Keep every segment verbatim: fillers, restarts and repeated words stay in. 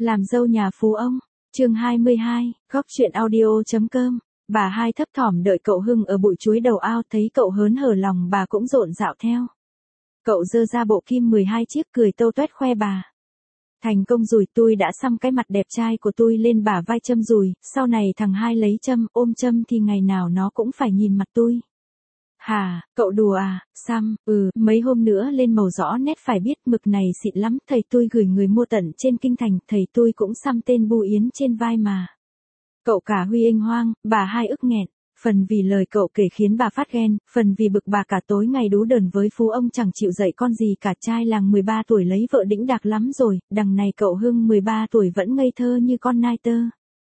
Làm dâu nhà phú ông, chương hai mươi hai, góc chuyện audio.com. Bà hai thấp thỏm đợi cậu Hưng ở bụi chuối đầu ao, thấy cậu hớn hở lòng bà cũng rộn rạo theo. Cậu giơ ra bộ kim mười hai chiếc cười tâu toét khoe bà. Thành công rồi, tôi đã xăm cái mặt đẹp trai của tôi lên bả vai Trâm rồi, sau này thằng hai lấy Trâm ôm Trâm thì ngày nào nó cũng phải nhìn mặt tôi. Hà, cậu đùa à, xăm, ừ, mấy hôm nữa lên màu rõ nét phải biết mực này xịn lắm, thầy tôi gửi người mua tận trên kinh thành, thầy tôi cũng xăm tên Bu Yến trên vai mà. Cậu cả Huy inh hoang, bà hai ức nghẹn, phần vì lời cậu kể khiến bà phát ghen, phần vì bực bà cả tối ngày đú đờn với phú ông chẳng chịu dạy con gì cả, trai làng mười ba tuổi lấy vợ đĩnh đạc lắm rồi, đằng này cậu Hưng mười ba tuổi vẫn ngây thơ như con nai tơ.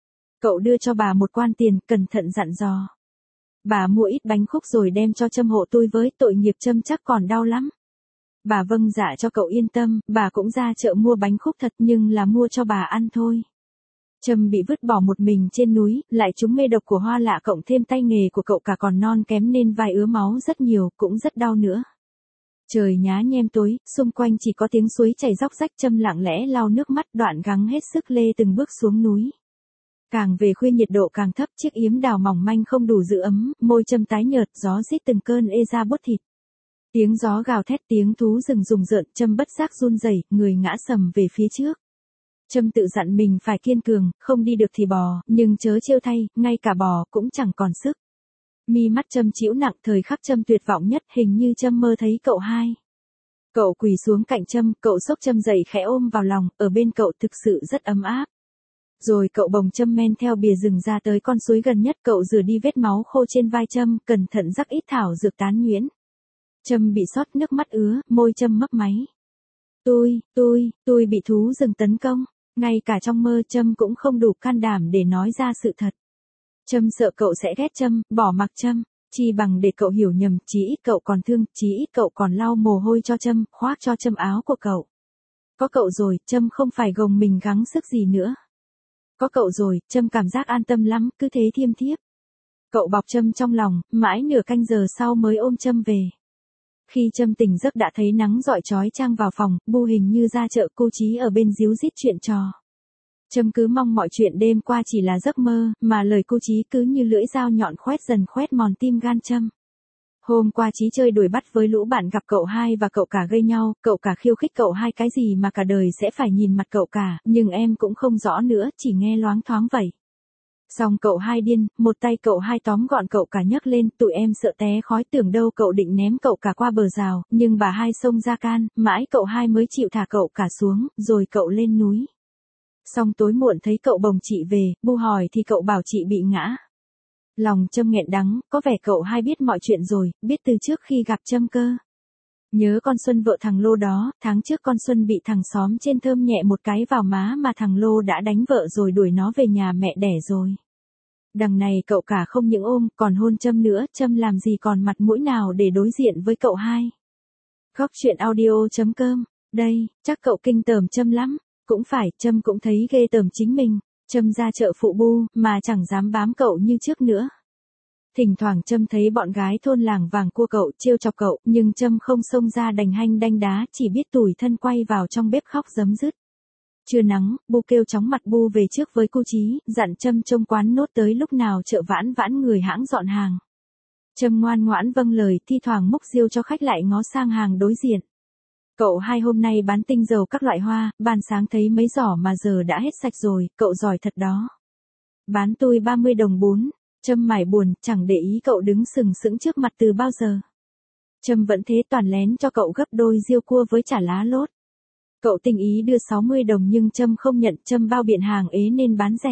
Cậu đưa cho bà một quan tiền, cẩn thận dặn dò. Bà mua ít bánh khúc rồi đem cho Trâm hộ tôi với, tội nghiệp Trâm chắc còn đau lắm. Bà vâng dạ cho cậu yên tâm, bà cũng ra chợ mua bánh khúc thật nhưng là mua cho bà ăn thôi. Trâm bị vứt bỏ một mình trên núi, lại trúng mê độc của hoa lạ cộng thêm tay nghề của cậu cả còn non kém nên vai ứa máu rất nhiều, cũng rất đau nữa. Trời nhá nhem tối, xung quanh chỉ có tiếng suối chảy róc rách, Trâm lặng lẽ lau nước mắt đoạn gắng hết sức lê từng bước xuống núi. Càng về khuya nhiệt độ càng thấp, chiếc yếm đào mỏng manh không đủ giữ ấm, môi Trâm tái nhợt, gió rít từng cơn ê ra buốt thịt. Tiếng gió gào thét, tiếng thú rừng rùng rợn, Trâm bất giác run rẩy, người ngã sầm về phía trước. Trâm tự dặn mình phải kiên cường, không đi được thì bò, nhưng chớ trêu thay, ngay cả bò cũng chẳng còn sức. Mi mắt Trâm trĩu nặng, thời khắc Trâm tuyệt vọng nhất, hình như Trâm mơ thấy cậu hai. Cậu quỳ xuống cạnh Trâm, cậu xốc Trâm dậy khẽ ôm vào lòng, ở bên cậu thực sự rất ấm áp. Rồi cậu bồng Trâm men theo bìa rừng ra tới con suối gần nhất, cậu rửa đi vết máu khô trên vai Trâm, cẩn thận rắc ít thảo dược tán nhuyễn. Trâm bị xót, nước mắt ứa, môi Trâm mấp máy. Tôi, tôi, tôi bị thú rừng tấn công. Ngay cả trong mơ Trâm cũng không đủ can đảm để nói ra sự thật. Trâm sợ cậu sẽ ghét Trâm, bỏ mặc Trâm, chi bằng để cậu hiểu nhầm, chí ít cậu còn thương, chí ít cậu còn lau mồ hôi cho Trâm, khoác cho Trâm áo của cậu. Có cậu rồi, Trâm không phải gồng mình gắng sức gì nữa. Có cậu rồi, Trâm cảm giác an tâm lắm, cứ thế thiêm thiếp. Cậu bọc Trâm trong lòng, mãi nửa canh giờ sau mới ôm Trâm về. Khi Trâm tỉnh giấc đã thấy nắng rọi chói chang vào phòng, Bu hình như ra chợ, cô Chí ở bên díu dít chuyện trò. Trâm cứ mong mọi chuyện đêm qua chỉ là giấc mơ, mà lời cô Chí cứ như lưỡi dao nhọn khoét dần khoét mòn tim gan Trâm. Hôm qua Chí chơi đuổi bắt với lũ bạn gặp cậu hai và cậu cả gây nhau, cậu cả khiêu khích cậu hai cái gì mà cả đời sẽ phải nhìn mặt cậu cả, nhưng em cũng không rõ nữa, chỉ nghe loáng thoáng vậy. Xong cậu hai điên, một tay cậu hai tóm gọn cậu cả nhấc lên, tụi em sợ té khói, tưởng đâu cậu định ném cậu cả qua bờ rào, nhưng bà hai xông ra can, mãi cậu hai mới chịu thả cậu cả xuống, rồi cậu lên núi. Xong tối muộn thấy cậu bồng chị về, Bu hỏi thì cậu bảo chị bị ngã. Lòng Trâm nghẹn đắng, có vẻ cậu hai biết mọi chuyện rồi, biết từ trước khi gặp Trâm cơ. Nhớ con Xuân vợ thằng Lô đó, tháng trước con Xuân bị thằng xóm trên thơm nhẹ một cái vào má mà thằng Lô đã đánh vợ rồi đuổi nó về nhà mẹ đẻ rồi. Đằng này cậu cả không những ôm, còn hôn Trâm nữa, Trâm làm gì còn mặt mũi nào để đối diện với cậu hai. Góc chuyện audio.com, đây, chắc cậu kinh tởm Trâm lắm, cũng phải, Trâm cũng thấy ghê tởm chính mình, Trâm ra chợ phụ Bu, mà chẳng dám bám cậu như trước nữa. Thỉnh thoảng Trâm thấy bọn gái thôn làng vàng cua cậu, trêu chọc cậu, nhưng Trâm không xông ra đành hanh đanh đá, chỉ biết tủi thân quay vào trong bếp khóc rấm rứt. Trưa nắng, Bu kêu chóng mặt Bu về trước với cô Chí, dặn Trâm trông quán nốt tới lúc nào chợ vãn vãn người hãng dọn hàng. Trâm ngoan ngoãn vâng lời, thi thoảng múc riêu cho khách lại ngó sang hàng đối diện. Cậu hai hôm nay bán tinh dầu các loại hoa, ban sáng thấy mấy giỏ mà giờ đã hết sạch rồi, cậu giỏi thật đó. Bán tôi ba mươi đồng bốn. Trâm mải buồn, chẳng để ý cậu đứng sừng sững trước mặt từ bao giờ. Trâm vẫn thế toàn lén cho cậu gấp đôi riêu cua với chả lá lốt. Cậu tình ý đưa sáu mươi đồng nhưng Trâm không nhận, Trâm bao biện hàng ế nên bán rẻ.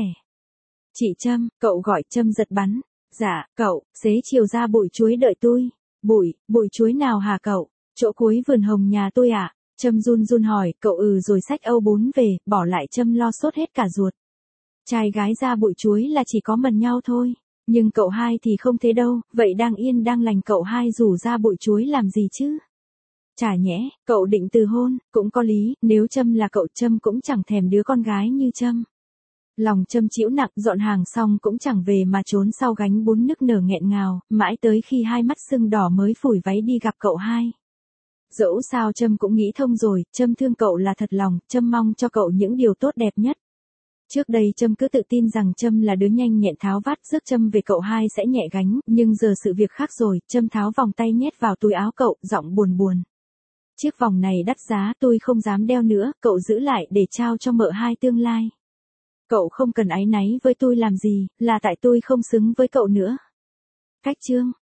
Chị Trâm, cậu gọi Trâm giật bắn. Dạ, cậu, xế chiều ra bụi chuối đợi tôi. Bụi, bụi chuối nào hả cậu? Chỗ cuối vườn hồng nhà tôi ạ. À? Trâm run run hỏi, cậu ừ rồi xách âu bốn về, bỏ lại Trâm lo sốt hết cả ruột. Trai gái ra bụi chuối là chỉ có mần nhau thôi. Nhưng cậu hai thì không thế đâu, vậy đang yên đang lành cậu hai rủ ra bụi chuối làm gì chứ? Chả nhẽ, cậu định từ hôn, cũng có lý, nếu Trâm là cậu Trâm cũng chẳng thèm đứa con gái như Trâm. Lòng Trâm trĩu nặng, dọn hàng xong cũng chẳng về mà trốn sau gánh bún nức nở nghẹn ngào, mãi tới khi hai mắt sưng đỏ mới phủi váy đi gặp cậu hai. Dẫu sao Trâm cũng nghĩ thông rồi, Trâm thương cậu là thật lòng, Trâm mong cho cậu những điều tốt đẹp nhất. Trước đây Trâm cứ tự tin rằng Trâm là đứa nhanh nhẹn tháo vát rước Trâm về cậu hai sẽ nhẹ gánh, nhưng giờ sự việc khác rồi, Trâm tháo vòng tay nhét vào túi áo cậu, giọng buồn buồn. Chiếc vòng này đắt giá, tôi không dám đeo nữa, cậu giữ lại để trao cho mợ hai tương lai. Cậu không cần áy náy với tôi làm gì, là tại tôi không xứng với cậu nữa. Cách chương